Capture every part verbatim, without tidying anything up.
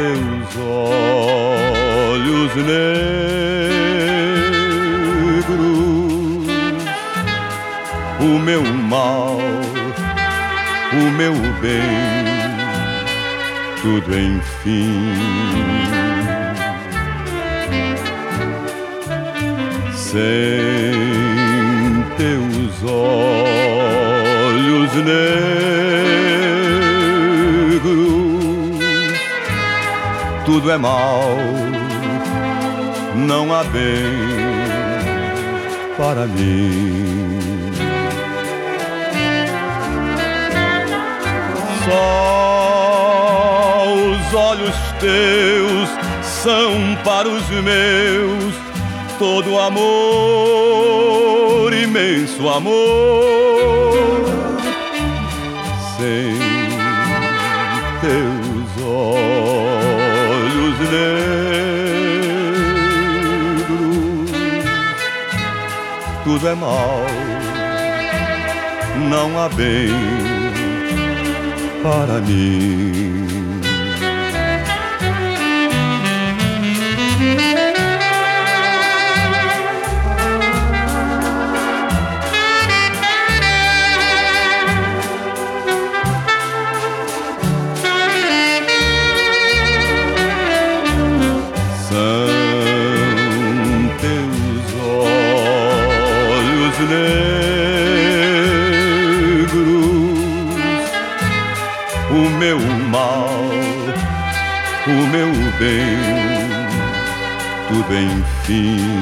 teus olhos negros, o meu mal, o meu bem, tudo enfim. Sem teus olhos negros, tudo é mal, não há bem para mim. Só os olhos teus são para os meus todo amor, imenso amor. Sem teus olhos negros, tudo é mal, não há bem para mim. O meu mal, o meu bem, tudo enfim.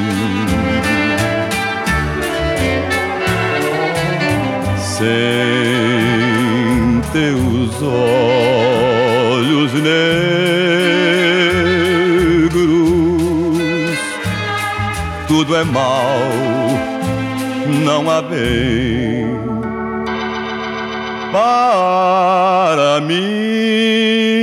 Sem teus olhos negros, tudo é mal, não há bem para mim.